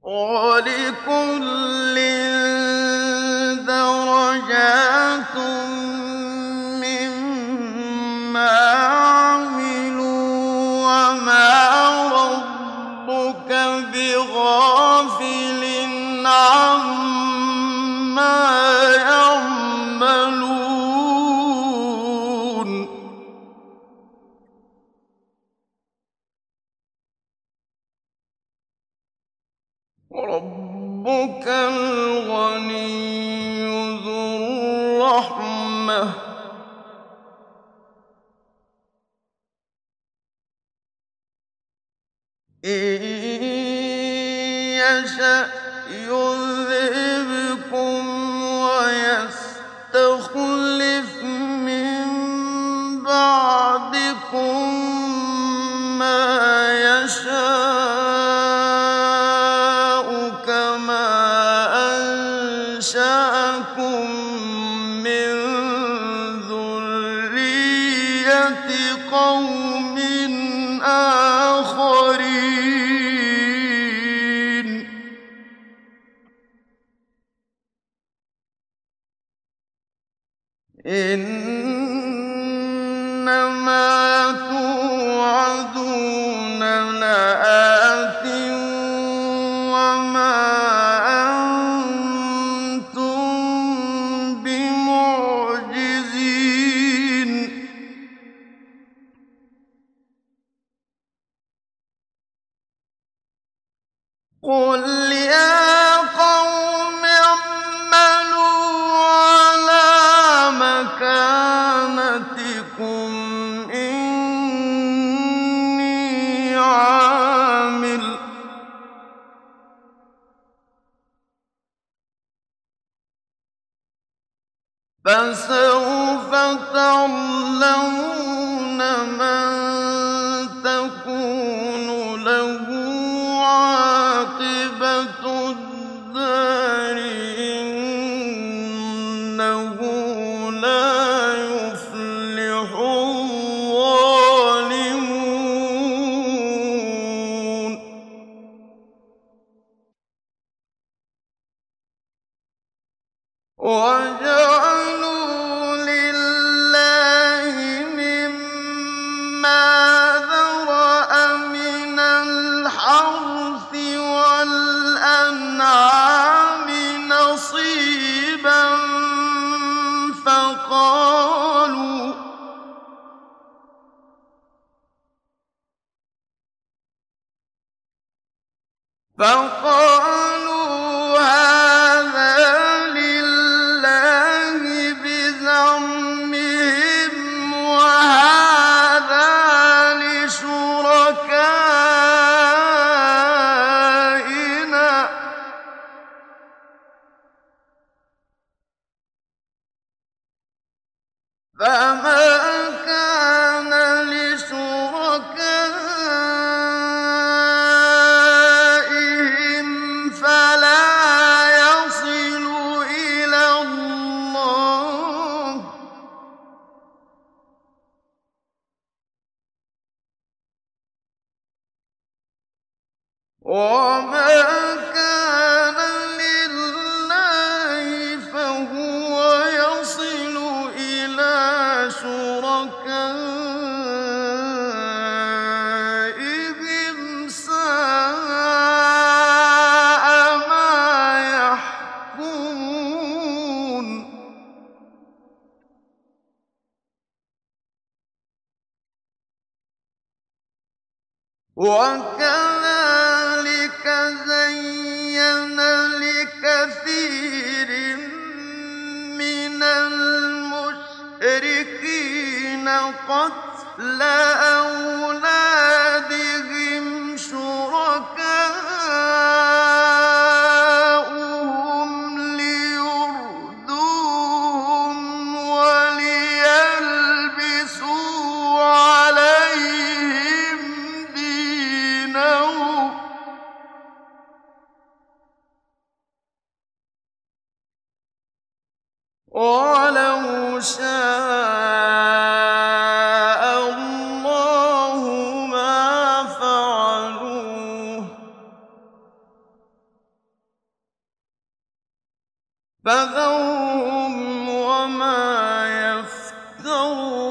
وَلِكُلٍّ دَرَجَاتٌ مِّمَّا عَمِلُوا ۚ وَمَا رَبُّكَ بِغَافِلٍ عَمَّا يَعْمَلُونَ رَبُّكَ الْغَنِيُّ ذُو الرَّحْمَةِ ۚ إِن يَشَأْ يُذْهِبْكُمْ وَيَسْتَخْلِفْ مِن بَعْدِكُم مَّا يَشَاءُ كَمَا أَنشَأَكُم مِّن ذُرِّيَّةِ قَوْمٍ آخَرِينَ إِنَّمَا تُوعَدُونَ لَآتٍ ۖ وَمَا أَنتُم بِمُعْجِزِينَ قُلْ يَا قَوْمِ اعْمَلُوا عَلَىٰ مَكَانَتِكُمْ إِنِّي عَامِلٌ ۖ فَسَوْفَ تَعْلَمُونَ مَن تَكُونُ لَهُ عَاقِبَةُ الدَّارِ ۗ إِنَّهُ لَا يُفْلِحُ الظَّالِمُونَ وَجَعَلُوا لِلَّهِ مِمَّا ذَرَأَ مِنَ الْحَرْثِ وَالْأَنْعَامِ نَصِيبًا فَقَالُوا هَٰذَا لِلَّهِ بِزَعْمِهِمْ وَهَٰذَا لِشُرَكَائِنَا ۖ فَمَا كَانَ لِشُرَكَائِهِمْ فَلَا يَصِلُ إِلَى اللَّهِ ۖ وَمَا كَانَ لِلَّهِ فَهُوَ يَصِلُ إِلَىٰ شُرَكَائِهِمْ ۗ سَاءَ مَا يَحْكُمُونَ وَكَذَٰلِكَ زَيَّنَ لِكَثِيرٍ مِّنَ الْمُشْرِكِينَ قَتْلَ أَوْلَادِهِمْ شُرَكَاؤُهُمْ لِيُرْدُوهُمْ وَلِيَلْبِسُوا عَلَيْهِمْ دِينَهُمْ ۖ وَلَوْ شَاءَ اللَّهُ مَا فَعَلُوهُ فذرهم وما يفترون